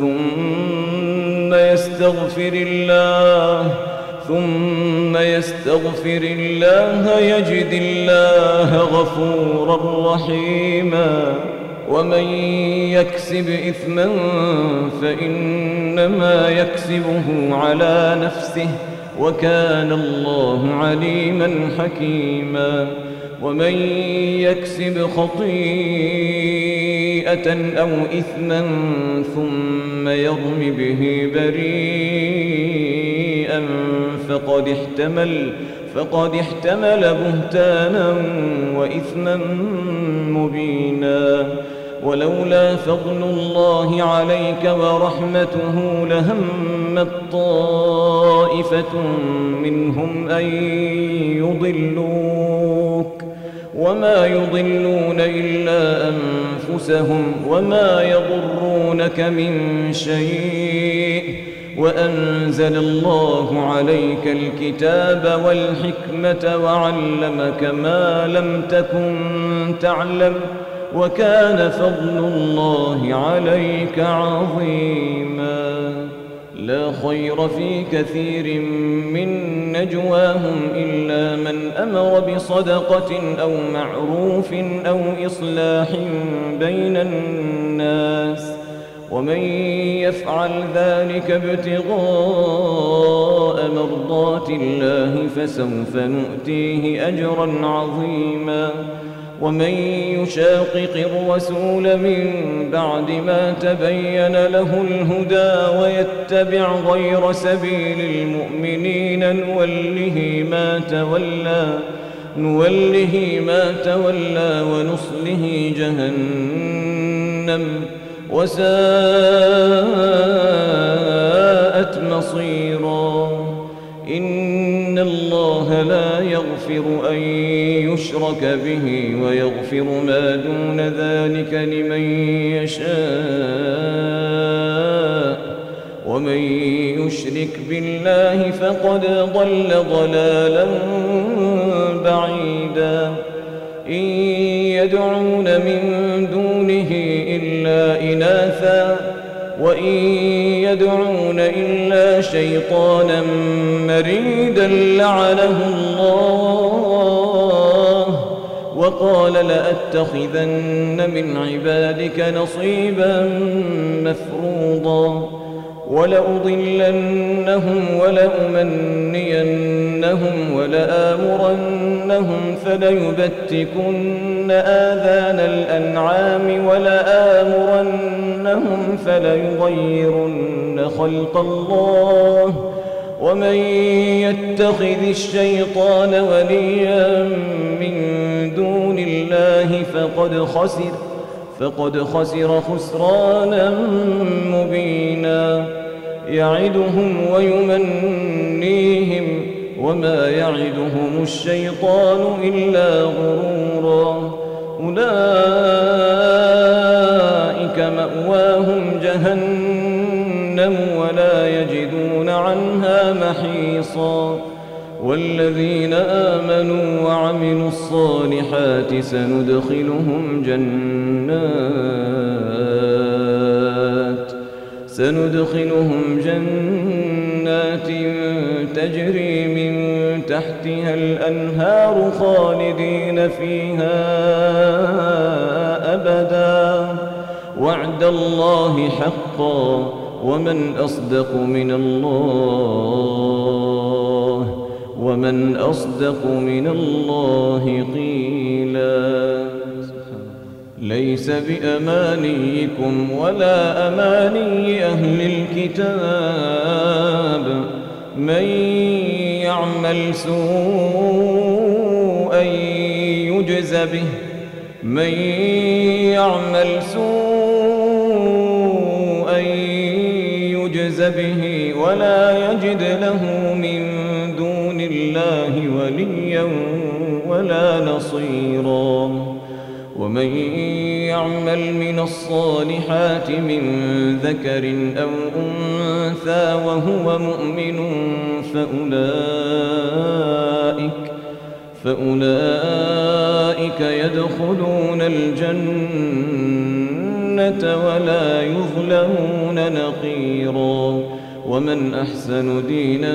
ثم يستغفر الله ثم يستغفر الله يجد الله غفورا رحيما. ومن يكسب إثما فإنما يكسبه على نفسه وكان الله عليما حكيما. ومن يكسب خطيئة أو إثما ثم يرم به بريئا فقد احتمل فقد احتمل بهتانا وإثما مبينا. ولولا فضل الله عليك ورحمته لهمت طائفة منهم أن يضلوك وما يضلون إلا أنفسهم وما يضرونك من شيء. وأنزل الله عليك الكتاب والحكمة وعلمك ما لم تكن تعلم وكان فضل الله عليك عظيما. لا خير في كثير من نجواهم إلا من أمر بصدقة أو معروف أو إصلاح بين الناس ومن يفعل ذلك ابتغاء مرضات الله فسوف نؤتيه أجرا عظيما. ومن يشاقق الرسول من بعد ما تبين له الهدى ويتبع غير سبيل المؤمنين نوله ما تولى نوله ما تولى ونصله جهنم وساءت مصيرا. إن الله لا يغفر أن يشرك به ويغفر ما دون ذلك لمن يشاء ومن يشرك بالله فقد ضل ضلالا بعيدا. إن يدعون من دونه إلا إناثا وإن يدعون إلا شيطانا مريدا لعنه الله وقال لأتخذن من عبادك نصيبا مفروضا ولأضلنهم ولأمنينهم ولآمرنهم فليبتكن آذان الأنعام ولآمرنهم فليغيرن خلق الله ومن يتخذ الشيطان وليا من دون الله فقد خسر فقد خسر خسرانا مبينا. يعدهم ويمنيهم وما يعدهم الشيطان إلا غرورا أولئك مأواهم جهنم ولا يجدون عنها محيصا والذين آمنوا وعملوا الصالحات سندخلهم جنات سندخلهم جنات تجري من تحتها الأنهار خالدين فيها أبدا وعد الله حقا ومن أصدق من الله ومن أصدق من الله قيلا ليس بأمانيكم ولا أماني أهل الكتاب من يعمل سوءا يجز به من يعمل سوءا يجز به ولا يجد له من دون الله وليا ولا نصيرا ومن يعمل من الصالحات من ذكر أو أنثى وهو مؤمن فأولئك فأولئك يدخلون الجنة ولا يظلمون نقيرا ومن أحسن دينا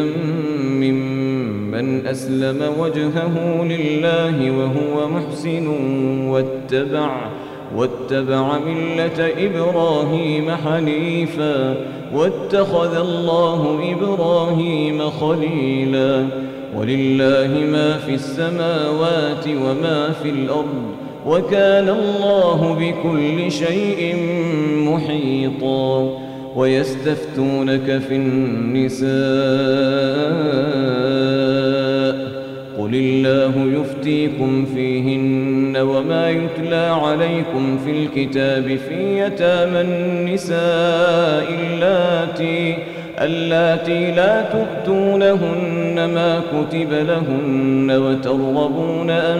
ممن أسلم وجهه لله وهو محسن واتبع واتبع ملة إبراهيم حنيفا واتخذ الله إبراهيم خليلا ولله ما في السماوات وما في الأرض وكان الله بكل شيء محيطا ويستفتونك في النساء قل الله يفتيكم فيهن وما يتلى عليكم في الكتاب في يتامى النساء اللاتي اللاتي لا تؤتونهن ما كتب لهن وترغبون أن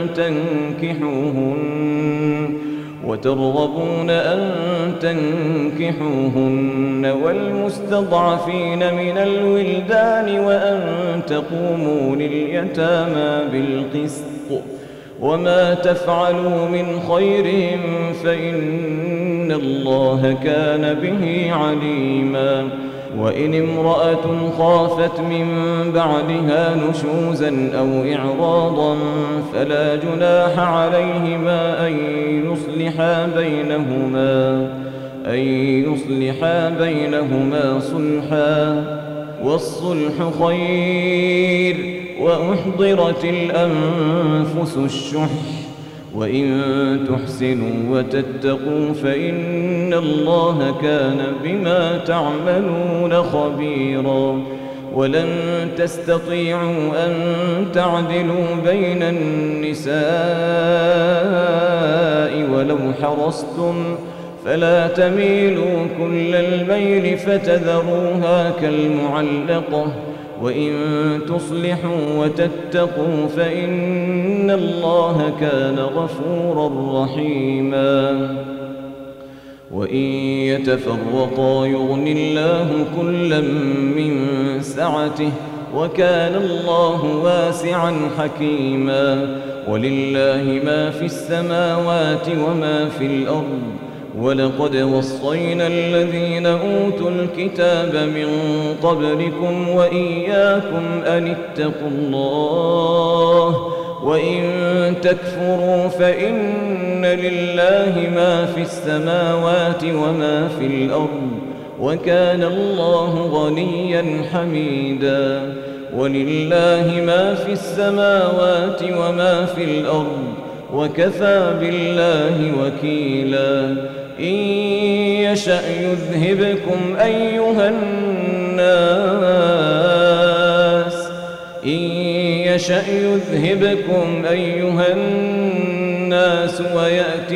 تنكحوهن وترغبون أن تنكحوهن والمستضعفين من الولدان وأن تقوموا لليتامى بالقسط وما تفعلوا من خير فإن الله كان به عليما وإن امرأة خافت من بعدها نشوزا أو إعراضا فلا جناح عليهما أن يصلحا بينهما أن يصلحا بينهما صلحا والصلح خير وأحضرت الأنفس الشح وإن تحسنوا وتتقوا فإن الله كان بما تعملون خبيرا ولن تستطيعوا أن تعدلوا بين النساء ولو حرصتم فلا تميلوا كل الميل فتذروها كالمعلقة وإن تصلحوا وتتقوا فإن الله كان غفورا رحيما وإن يتفرقا يغن الله كلا من سعته وكان الله واسعا حكيما ولله ما في السماوات وما في الأرض ولقد وصينا الذين أوتوا الكتاب من قبلكم وإياكم أن اتقوا الله وإن تكفروا فإن لله ما في السماوات وما في الأرض وكان الله غنيا حميدا ولله ما في السماوات وما في الأرض وكفى بالله وكيلا إن يشأ يذهبكم أيها الناس إن يشأ يذهبكم أيها الناس ويأت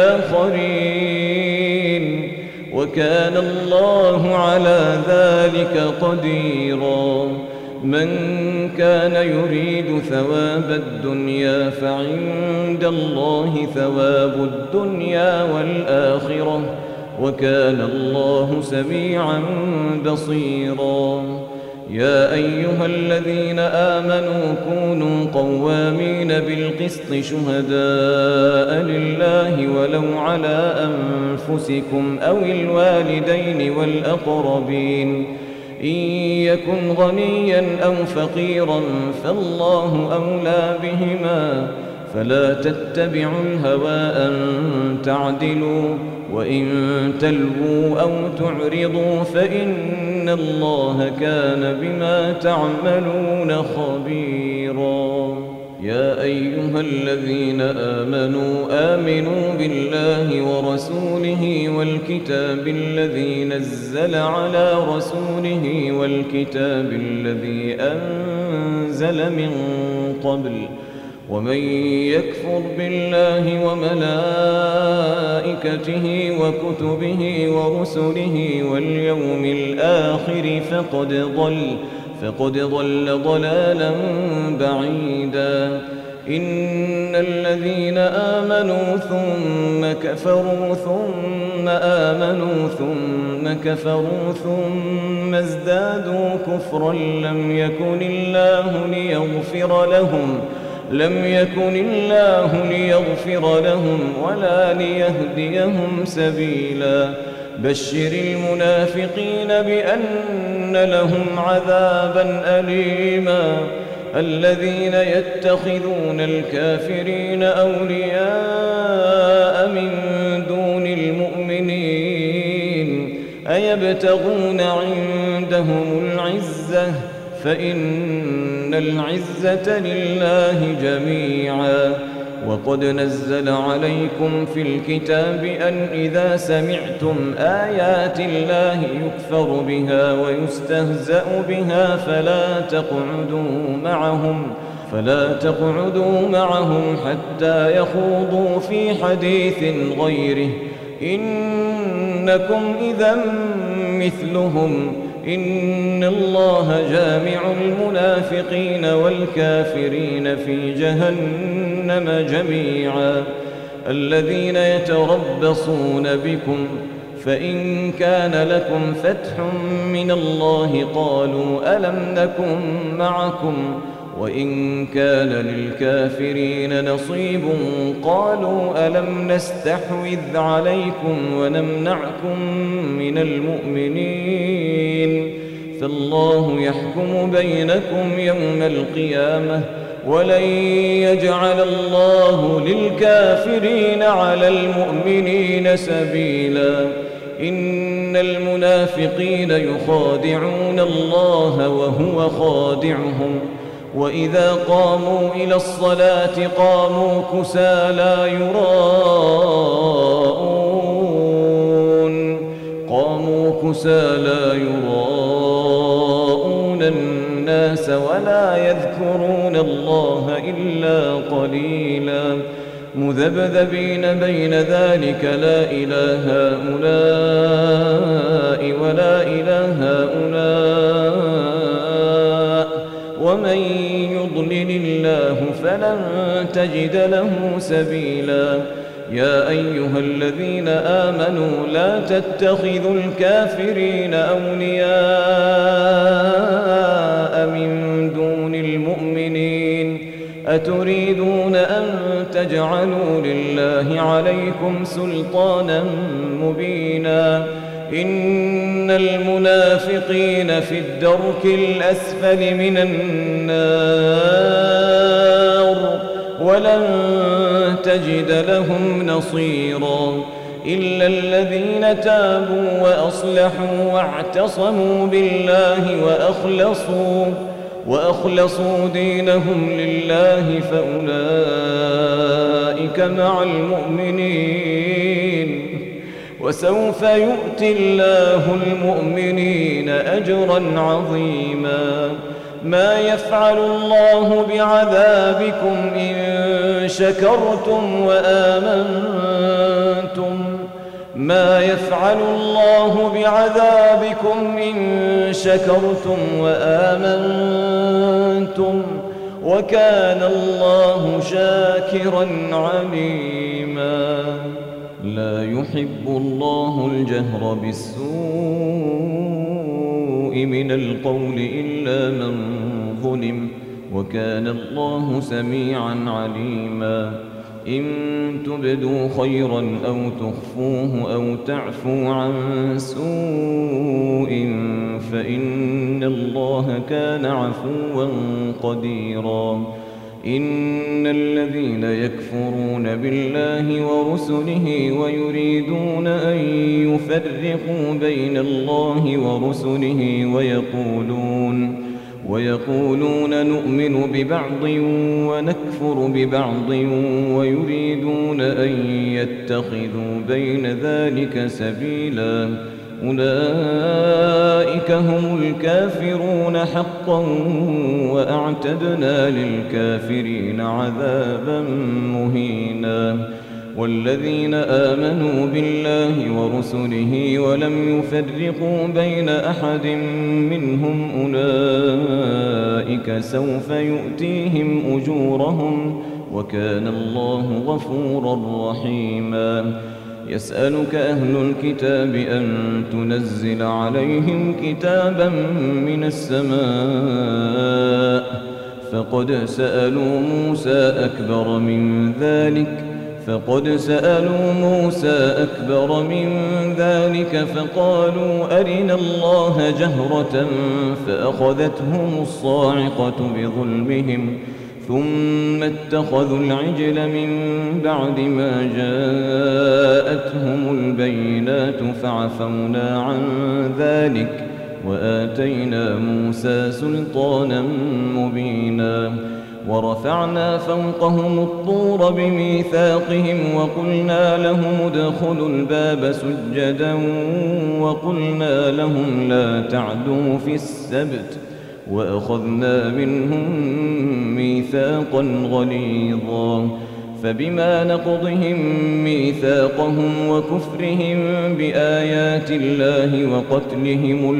بآخرين وكان الله على ذلك قديرا من كان يريد ثواب الدنيا فعند الله ثواب الدنيا والآخرة وكان الله سميعا بصيرا. يا أيها الذين آمنوا كونوا قوامين بالقسط شهداء لله ولو على أنفسكم أو الوالدين والأقربين إن يكن غنيا أو فقيرا فالله أولى بهما فلا تتبعوا الهوى أن تعدلوا وإن تلووا أو تعرضوا فإن الله كان بما تعملون خبيرا. يا أيها الذين آمنوا آمنوا بالله ورسوله والكتاب الذي نزل على رسوله والكتاب الذي أنزل من قبل ومن يكفر بالله وملائكته وكتبه ورسله واليوم الآخر فقد ضل فقد ضل ضلالا بعيدا. إن الذين آمنوا ثم كفروا ثم آمنوا ثم كفروا ثم ازدادوا كفرا لم يكن الله ليغفر لهم لم يكن الله ليغفر لهم ولا ليهديهم سبيلا. بشر المنافقين بأن لهم عذابا أليما. الذين يتخذون الكافرين أولياء من دون المؤمنين أيبتغون عندهم العزة فإن العزة لله جميعا. وقد نزل عليكم في الكتاب أن إذا سمعتم آيات الله يكفر بها ويستهزأ بها فلا تقعدوا معهم فلا تقعدوا معهم حتى يخوضوا في حديث غيره إنكم إذا مثلهم إن الله جامع المنافقين والكافرين في جهنم جميعا. الذين يتربصون بكم فإن كان لكم فتح من الله قالوا ألم نكن معكم وإن كان للكافرين نصيب قالوا ألم نستحوذ عليكم ونمنعكم من المؤمنين فالله يحكم بينكم يوم القيامة ولن يجعل الله للكافرين على المؤمنين سبيلا. إن المنافقين يخادعون الله وهو خادعهم وإذا قاموا إلى الصلاة قاموا كسالى يراءون قاموا كسالى يراءون الناس ولا يذكرون الله إلا قليلا. مذبذبين بين ذلك لا إله هؤلاء ولا إله هؤلاء ومن يضلل الله فلن تجد له سبيلا. يا أيها الذين آمنوا لا تتخذوا الكافرين أولياء من دون المؤمنين أتريدون أن تجعلوا لله عليكم سلطانا مبينا. إن المنافقين في الدرك الأسفل من النار ولن تجد لهم نصيرا إلا الذين تابوا وأصلحوا واعتصموا بالله وأخلصوا وأخلصوا دينهم لله فأولئك مع المؤمنين وسوف يؤتي الله المؤمنين أجرا عظيما. ما يفعل الله بعذابكم إن شكرتم وآمنتم ما يفعل الله بعذابكم إن شكرتم وآمنتم أنتم وكان الله شاكرا عليما. لا يحب الله الجهر بالسوء من القول إلا من ظلم وكان الله سميعا عليما. إن تبدوا خيرا أو تخفوه أو تعفوا عن سوء فإن الله كان عفوا قديرا. إن الذين يكفرون بالله ورسله ويريدون أن يفرقوا بين الله ورسله ويقولون ويقولون نؤمن ببعض ونكفر ببعض ويريدون أن يتخذوا بين ذلك سبيلا أولئك هم الكافرون حقا وأعتدنا للكافرين عذابا مهينا. والذين آمنوا بالله ورسله ولم يفرقوا بين أحد منهم أولئك سوف يؤتيهم أجورهم وكان الله غفورا رحيما. يسألك أهل الكتاب أن تنزل عليهم كتابا من السماء فقد سألوا موسى أكبر من ذلك فقد سألوا موسى أكبر من ذلك فقالوا أرنا الله جهرة فأخذتهم الصاعقة بظلمهم ثم اتخذوا العجل من بعد ما جاءتهم البينات فعفونا عن ذلك وآتينا موسى سلطانا مبينا. ورفعنا فوقهم الطور بميثاقهم وقلنا لهم ادخلوا الباب سجدا وقلنا لهم لا تعدوا في السبت وأخذنا منهم ميثاقا غليظا. فبما نقضهم ميثاقهم وكفرهم بآيات الله وقتلهم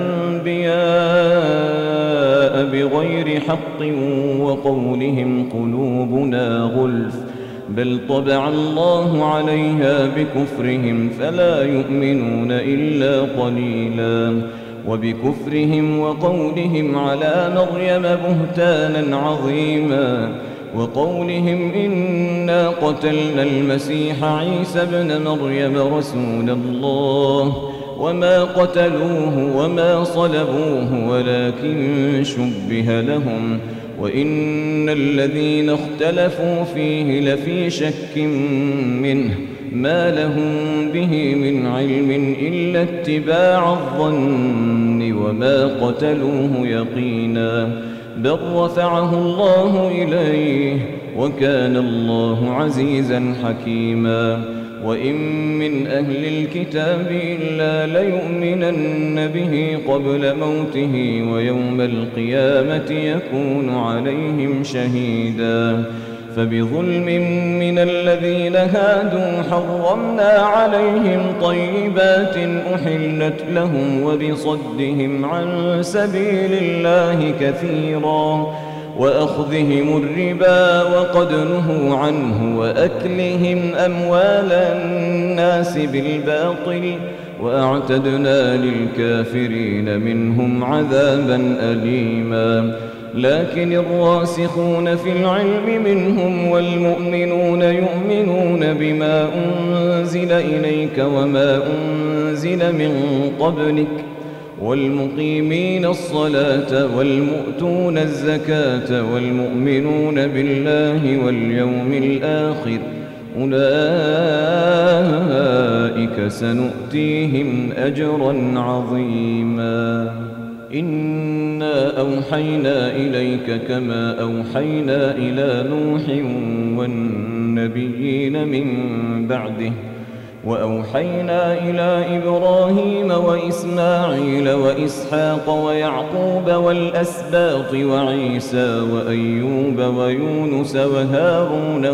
الأنبياء بغير حق وقولهم قلوبنا غلف بل طبع الله عليها بكفرهم فلا يؤمنون إلا قليلا. وبكفرهم وقولهم على مريم بهتانا عظيما وقولهم إنا قتلنا المسيح عيسى ابن مريم رسول الله وما قتلوه وما صلبوه ولكن شبه لهم وإن الذين اختلفوا فيه لفي شك منه ما لهم به من علم إلا اتباع الظن وما قتلوه يقينا بل رفعه الله إليه وكان الله عزيزا حكيما. وإن من أهل الكتاب إلا ليؤمنن به قبل موته ويوم القيامة يكون عليهم شهيدا. فبظلم من الذين هادوا حرمنا عليهم طيبات أحلت لهم وبصدهم عن سبيل الله كثيرا وأخذهم الربا وقد نهوا عنه وأكلهم أموال الناس بالباطل وأعتدنا للكافرين منهم عذابا أليما. لكن الراسخون في العلم منهم والمؤمنون يؤمنون بما أنزل إليك وما أنزل من قبلك والمقيمين الصلاة والمؤتون الزكاة والمؤمنون بالله واليوم الآخر أولئك سنؤتيهم أجرا عظيما. إنا أوحينا إليك كما أوحينا إلى نوح والنبيين من بعده وأوحينا إلى إبراهيم وإسماعيل وإسحاق ويعقوب والأسباط وعيسى وأيوب ويونس وهارون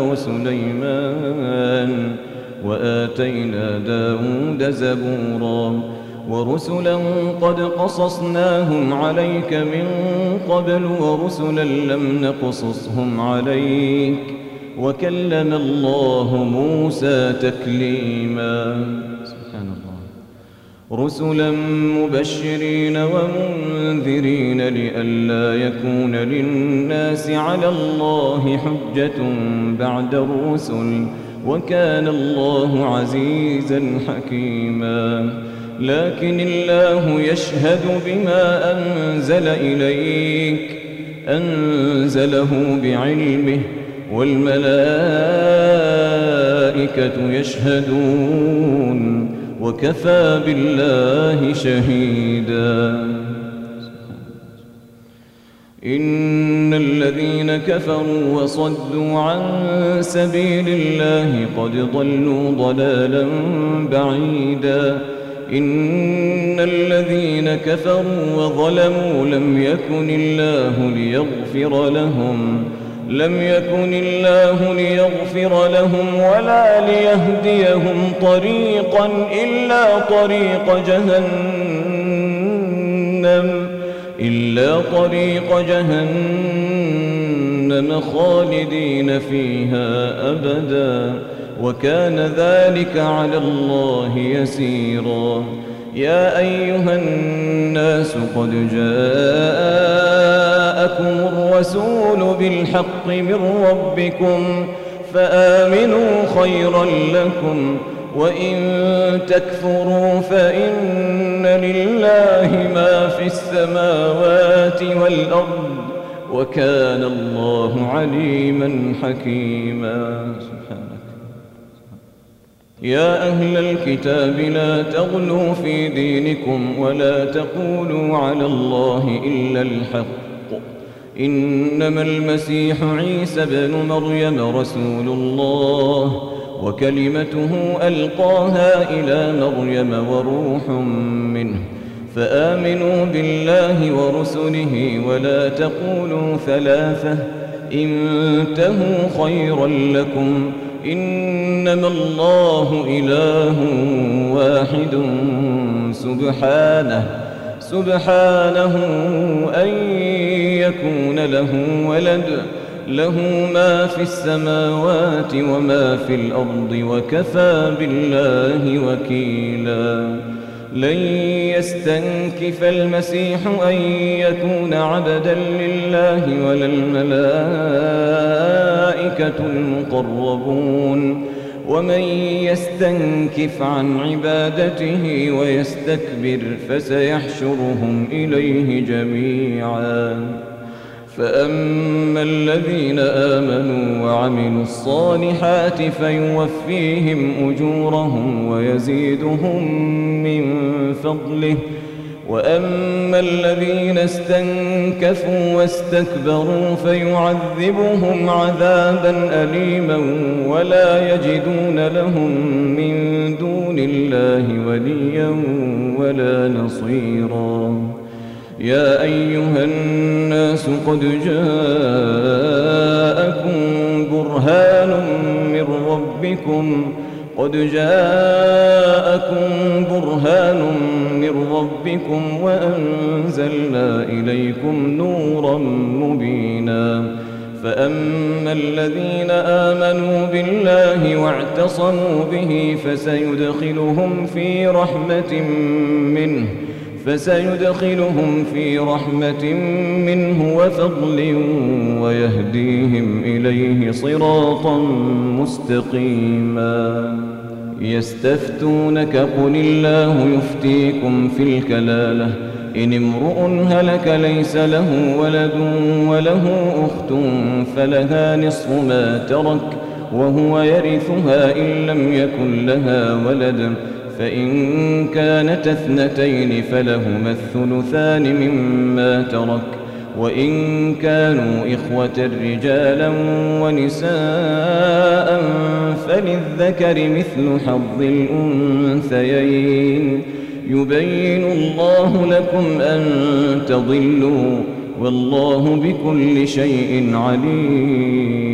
وسليمان وآتينا داود زبورا ورسلا قد قصصناهم عليك من قبل ورسلا لم نقصصهم عليك وكلم الله موسى تكليما. سبحان الله. رسلا مبشرين ومنذرين لئلا يكون للناس على الله حجة بعد الرسل وكان الله عزيزا حكيما. لكن الله يشهد بما أنزل إليك أنزله بعلمه والملائكة يشهدون وكفى بالله شهيدا. إن الذين كفروا وصدوا عن سبيل الله قد ضلوا ضلالا بعيدا. إن الذين كفروا وظلموا لم يكن الله ليغفر لهم لم يكن الله ليغفر لهم ولا ليهديهم طريقا إلا طريق جهنم إلا طريق جهنم خالدين فيها أبدا وكان ذلك على الله يسيرا. يا أيها الناس قد جاءكم الرسول بالحق من ربكم فآمنوا خيرا لكم وإن تكفروا فإن لله ما في السماوات والأرض وكان الله عليما حكيما. سبحانك. يا أهل الكتاب لا تغلوا في دينكم ولا تقولوا على الله إلا الحق. إنما المسيح عيسى ابن مريم رسول الله وكلمته ألقاها إلى مريم وروح منه فآمنوا بالله ورسله ولا تقولوا ثلاثة انتهوا خيرا لكم إنما الله إله واحد سبحانه سبحانه أن يكون له ولد له ما في السماوات وما في الأرض وكفى بالله وكيلا. لن يستنكف المسيح أن يكون عبدا لله ولا الملائكة المقربون ومن يستنكف عن عبادته ويستكبر فسيحشرهم إليه جميعا. فأما الذين آمنوا وعملوا الصالحات فيوفيهم أجورهم ويزيدهم من فضله وأما الذين استنكفوا واستكبروا فيعذبهم عذابا أليما ولا يجدون لهم من دون الله وليا ولا نصيرا. يا أيها الناس قد جاءكم برهان من ربكم قد جاءكم برهان من ربكم وأنزلنا إليكم نورا مبينا. فأما الذين آمنوا بالله واعتصموا به فسيدخلهم في رحمة منه فسيدخلهم في رحمة منه وفضل ويهديهم إليه صراطا مستقيما. يستفتونك قل الله يفتيكم في الكلالة إن امرؤ هلك ليس له ولد وله أخت فلها نصف ما ترك وهو يرثها إن لم يكن لها ولد فإن كانت اثنتين فلهما الثلثان مما ترك وإن كانوا إخوة رجالا ونساء فللذكر مثل حظ الأنثيين يبين الله لكم أن تضلوا والله بكل شيء عليم.